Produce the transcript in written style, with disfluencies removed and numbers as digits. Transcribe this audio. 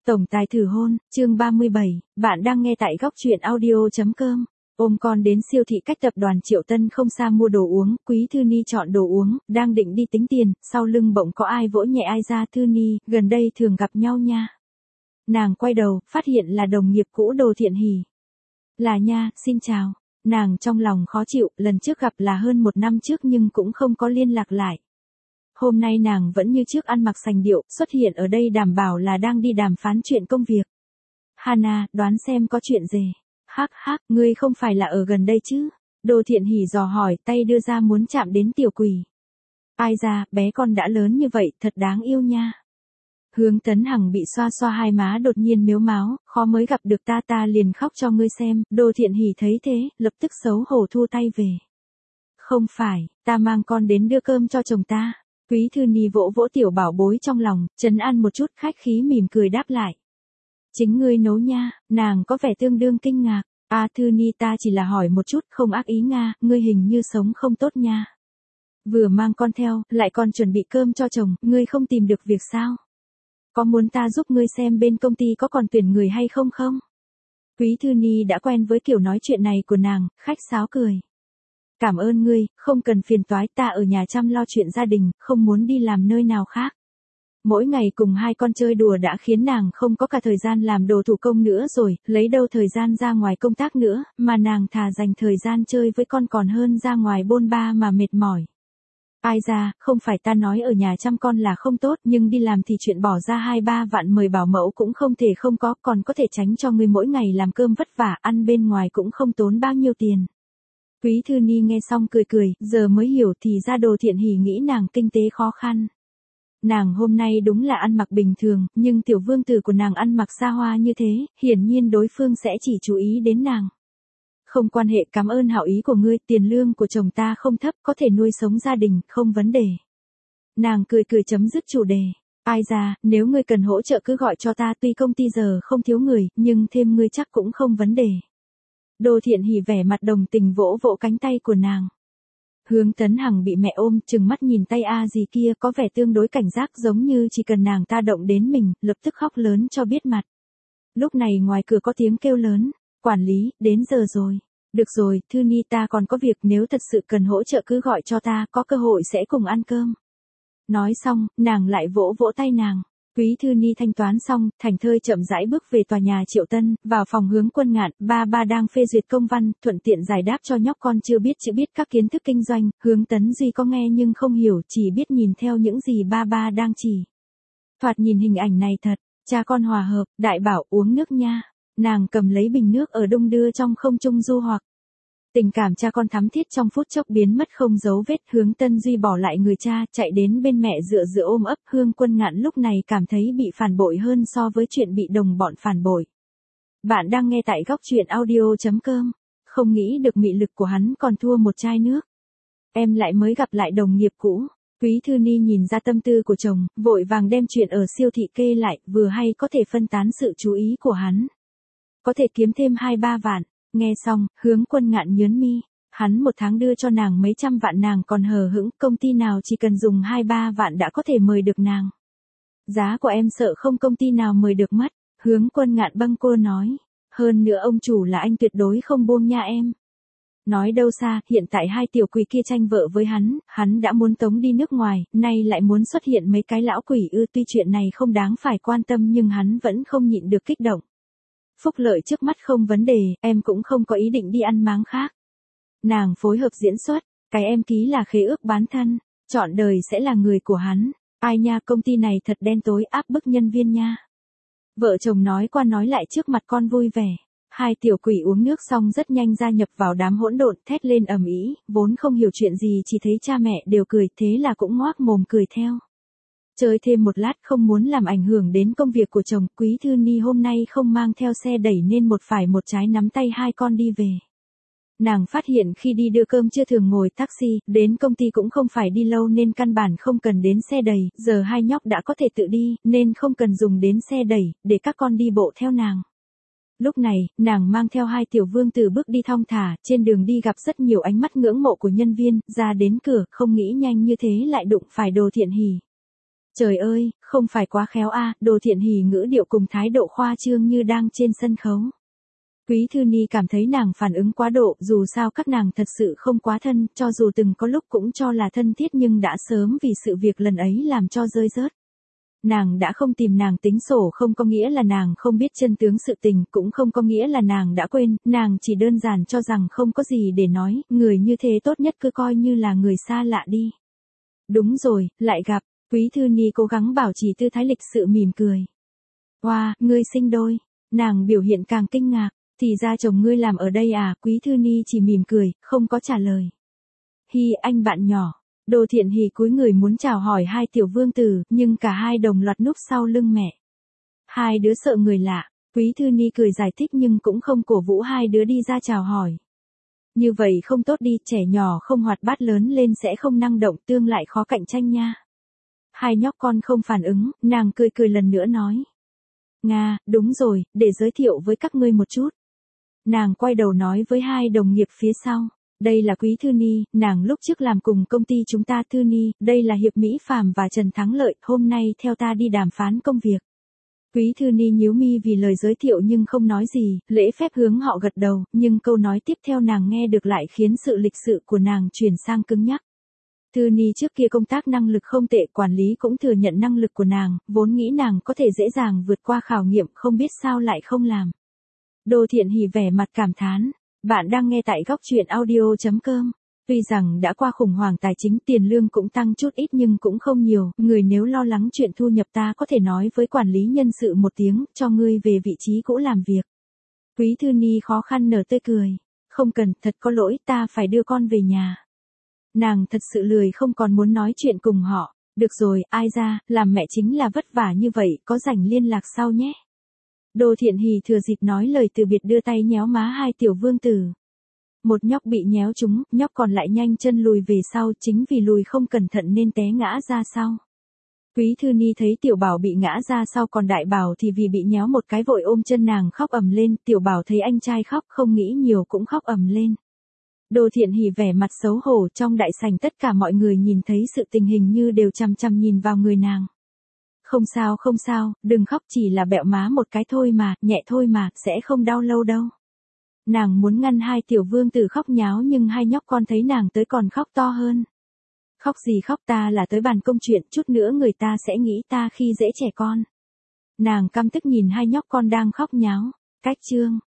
Tổng tài thử hôn, chương 37, bạn đang nghe tại góc truyện audio.com. Ôm con đến siêu thị cách tập đoàn Triệu Tân không xa mua đồ uống, Quý Thư Ni chọn đồ uống, đang định đi tính tiền, sau lưng bỗng có ai vỗ nhẹ ai ra. Thư Ni, gần đây thường gặp nhau nha. Nàng quay đầu, phát hiện là đồng nghiệp cũ Đồ Thiện Hỷ. Là nha, xin chào. Nàng trong lòng khó chịu, lần trước gặp là hơn 1 năm trước nhưng cũng không có liên lạc lại. Hôm nay nàng vẫn như trước ăn mặc sành điệu, xuất hiện ở đây đảm bảo là đang đi đàm phán chuyện công việc. Hana, đoán xem có chuyện gì. Hắc hắc, ngươi không phải là ở gần đây chứ? Đồ Thiện Hỷ dò hỏi, tay đưa ra muốn chạm đến tiểu quỷ. Ai ra, bé con đã lớn như vậy, thật đáng yêu nha. Hướng Tấn Hằng bị xoa xoa hai má đột nhiên mếu máo, khó mới gặp được ta liền khóc cho ngươi xem. Đồ Thiện Hỷ thấy thế, lập tức xấu hổ thu tay về. Không phải, ta mang con đến đưa cơm cho chồng ta. Quý Thư Ni vỗ vỗ tiểu bảo bối trong lòng, trấn an một chút, khách khí mỉm cười đáp lại. Chính ngươi nấu nha. Nàng có vẻ tương đương kinh ngạc. Thư Ni, ta chỉ là hỏi một chút, không ác ý nga, ngươi hình như sống không tốt nha. Vừa mang con theo, lại còn chuẩn bị cơm cho chồng, ngươi không tìm được việc sao? Có muốn ta giúp ngươi xem bên công ty có còn tuyển người hay không không? Quý Thư Ni đã quen với kiểu nói chuyện này của nàng, khách sáo cười. Cảm ơn ngươi, không cần phiền toái, ta ở nhà chăm lo chuyện gia đình, không muốn đi làm nơi nào khác. Mỗi ngày cùng hai con chơi đùa đã khiến nàng không có cả thời gian làm đồ thủ công nữa rồi, lấy đâu thời gian ra ngoài công tác nữa, mà nàng thà dành thời gian chơi với con còn hơn ra ngoài bôn ba mà mệt mỏi. Ai ra, không phải ta nói ở nhà chăm con là không tốt, nhưng đi làm thì chuyện bỏ ra 2-3 vạn mời bảo mẫu cũng không thể không có, còn có thể tránh cho ngươi mỗi ngày làm cơm vất vả, ăn bên ngoài cũng không tốn bao nhiêu tiền. Quý Thư Ni nghe xong cười, giờ mới hiểu thì ra Đồ Thiện Hỷ nghĩ nàng kinh tế khó khăn. Nàng hôm nay đúng là ăn mặc bình thường, nhưng tiểu vương tử của nàng ăn mặc xa hoa như thế, hiển nhiên đối phương sẽ chỉ chú ý đến nàng. Không quan hệ, cảm ơn hảo ý của ngươi, tiền lương của chồng ta không thấp, có thể nuôi sống gia đình, không vấn đề. Nàng cười chấm dứt chủ đề. Ai ra, nếu ngươi cần hỗ trợ cứ gọi cho ta, tuy công ty giờ không thiếu người, nhưng thêm ngươi chắc cũng không vấn đề. Đồ Thiện Hỷ vẻ mặt đồng tình vỗ vỗ cánh tay của nàng. Hướng Tấn Hằng bị mẹ ôm, chừng mắt nhìn tay gì kia, có vẻ tương đối cảnh giác, giống như chỉ cần nàng ta động đến mình, lập tức khóc lớn cho biết mặt. Lúc này ngoài cửa có tiếng kêu lớn, quản lý, đến giờ rồi. Được rồi, Thư Ni, ta còn có việc, nếu thật sự cần hỗ trợ cứ gọi cho ta, có cơ hội sẽ cùng ăn cơm. Nói xong, nàng lại vỗ vỗ tay nàng. Quý Thư Ni thanh toán xong, thảnh thơi chậm rãi bước về tòa nhà Triệu Tân, vào phòng Hướng Quân Ngạn, ba đang phê duyệt công văn, thuận tiện giải đáp cho nhóc con chưa biết chữ biết các kiến thức kinh doanh. Hướng Tấn Duy có nghe nhưng không hiểu, chỉ biết nhìn theo những gì ba đang chỉ. Thoạt nhìn hình ảnh này thật, cha con hòa hợp, đại bảo uống nước nha. Nàng cầm lấy bình nước ở đung đưa trong không trung du hoặc. Tình cảm cha con thắm thiết trong phút chốc biến mất không dấu vết. Hướng Tân Duy bỏ lại người cha, chạy đến bên mẹ dựa ôm ấp. Hướng Quân Ngạn lúc này cảm thấy bị phản bội hơn so với chuyện bị đồng bọn phản bội. Bạn đang nghe tại góc truyện audio.com. Không nghĩ được mị lực của hắn còn thua một chai nước. Em lại mới gặp lại đồng nghiệp cũ. Quý Thư Ni nhìn ra tâm tư của chồng, vội vàng đem chuyện ở siêu thị kê lại, vừa hay có thể phân tán sự chú ý của hắn. Có thể kiếm thêm 2-3 vạn. Nghe xong, Hướng Quân Ngạn nhớn mi. Hắn một tháng đưa cho nàng mấy trăm vạn, nàng còn hờ hững, công ty nào chỉ cần dùng 2-3 vạn đã có thể mời được nàng. Giá của em sợ không công ty nào mời được mất. Hướng Quân Ngạn bâng quơ nói. Hơn nữa ông chủ là anh tuyệt đối không buông nha em. Nói đâu xa, hiện tại hai tiểu quỷ kia tranh vợ với hắn đã muốn tống đi nước ngoài, nay lại muốn xuất hiện mấy cái lão quỷ tuy chuyện này không đáng phải quan tâm nhưng hắn vẫn không nhịn được kích động. Phúc lợi trước mắt không vấn đề, em cũng không có ý định đi ăn máng khác. Nàng phối hợp diễn xuất, cái em ký là khế ước bán thân, trọn đời sẽ là người của hắn. Ai nha, công ty này thật đen tối, áp bức nhân viên nha. Vợ chồng nói qua nói lại trước mặt con vui vẻ. Hai tiểu quỷ uống nước xong rất nhanh gia nhập vào đám hỗn độn, thét lên ầm ĩ, vốn không hiểu chuyện gì chỉ thấy cha mẹ đều cười, thế là cũng ngoác mồm cười theo. Chơi thêm một lát không muốn làm ảnh hưởng đến công việc của chồng, Quý Thư Ni hôm nay không mang theo xe đẩy nên một phải một trái nắm tay hai con đi về. Nàng phát hiện khi đi đưa cơm chưa thường ngồi taxi, đến công ty cũng không phải đi lâu nên căn bản không cần đến xe đẩy, giờ hai nhóc đã có thể tự đi, nên không cần dùng đến xe đẩy, để các con đi bộ theo nàng. Lúc này, nàng mang theo hai tiểu vương tử bước đi thong thả, trên đường đi gặp rất nhiều ánh mắt ngưỡng mộ của nhân viên, ra đến cửa, không nghĩ nhanh như thế lại đụng phải Đồ Thiện Hỷ. Trời ơi, không phải quá khéo a, Đồ Thiện Hỉ ngữ điệu cùng thái độ khoa trương như đang trên sân khấu. Quý Thư Ni cảm thấy nàng phản ứng quá độ, dù sao các nàng thật sự không quá thân, cho dù từng có lúc cũng cho là thân thiết nhưng đã sớm vì sự việc lần ấy làm cho rơi rớt. Nàng đã không tìm nàng tính sổ không có nghĩa là nàng không biết chân tướng sự tình, cũng không có nghĩa là nàng đã quên, nàng chỉ đơn giản cho rằng không có gì để nói, người như thế tốt nhất cứ coi như là người xa lạ đi. Đúng rồi, lại gặp, Quý Thư Ni cố gắng bảo trì tư thái lịch sự mỉm cười. Wow, ngươi sinh đôi, nàng biểu hiện càng kinh ngạc, thì ra chồng ngươi làm ở đây à, Quý Thư Ni chỉ mỉm cười, không có trả lời. Hi anh bạn nhỏ. Đồ Thiện Hỉ cúi người muốn chào hỏi hai tiểu vương tử, nhưng cả hai đồng loạt núp sau lưng mẹ. Hai đứa sợ người lạ, Quý Thư Ni cười giải thích nhưng cũng không cổ vũ hai đứa đi ra chào hỏi. Như vậy không tốt đi, trẻ nhỏ không hoạt bát lớn lên sẽ không năng động, tương lại khó cạnh tranh nha. Hai nhóc con không phản ứng, nàng cười cười lần nữa nói. Nga, đúng rồi, để giới thiệu với các ngươi một chút. Nàng quay đầu nói với hai đồng nghiệp phía sau. Đây là Quý Thư Ni, nàng lúc trước làm cùng công ty chúng ta. Thư Ni, đây là Hiệp Mỹ Phàm và Trần Thắng Lợi, hôm nay theo ta đi đàm phán công việc. Quý Thư Ni nhíu mi vì lời giới thiệu nhưng không nói gì, lễ phép hướng họ gật đầu, nhưng câu nói tiếp theo nàng nghe được lại khiến sự lịch sự của nàng chuyển sang cứng nhắc. Thư Ni trước kia công tác năng lực không tệ, quản lý cũng thừa nhận năng lực của nàng, vốn nghĩ nàng có thể dễ dàng vượt qua khảo nghiệm, không biết sao lại không làm. Đồ Thiện Hỉ vẻ mặt cảm thán. Bạn đang nghe tại góc truyện audio.com. Tuy rằng đã qua khủng hoảng tài chính, tiền lương cũng tăng chút ít nhưng cũng không nhiều, người nếu lo lắng chuyện thu nhập ta có thể nói với quản lý nhân sự một tiếng, cho ngươi về vị trí cũ làm việc. Quý Thư Ni khó khăn nở tươi cười. Không cần, thật có lỗi, ta phải đưa con về nhà. Nàng thật sự lười không còn muốn nói chuyện cùng họ. Được rồi, ai ra, làm mẹ chính là vất vả như vậy, có rảnh liên lạc sau nhé. Đồ Thiện Hỉ thừa dịp nói lời từ biệt đưa tay nhéo má hai tiểu vương tử. Một nhóc bị nhéo trúng, nhóc còn lại nhanh chân lùi về sau, chính vì lùi không cẩn thận nên té ngã ra sau. Quý Thư Ni thấy tiểu bảo bị ngã ra sau, còn đại bảo thì vì bị nhéo một cái vội ôm chân nàng khóc ầm lên, tiểu bảo thấy anh trai khóc không nghĩ nhiều cũng khóc ầm lên. Đồ Thiện Hỉ vẻ mặt xấu hổ, trong đại sảnh tất cả mọi người nhìn thấy sự tình hình như đều chằm chằm nhìn vào người nàng. Không sao, đừng khóc, chỉ là bẹo má một cái thôi mà, nhẹ thôi mà, sẽ không đau lâu đâu. Nàng muốn ngăn hai tiểu vương tử khóc nháo nhưng hai nhóc con thấy nàng tới còn khóc to hơn. Khóc gì khóc, ta là tới bàn công chuyện, chút nữa người ta sẽ nghĩ ta khi dễ trẻ con. Nàng căm tức nhìn hai nhóc con đang khóc nháo. Cách chương.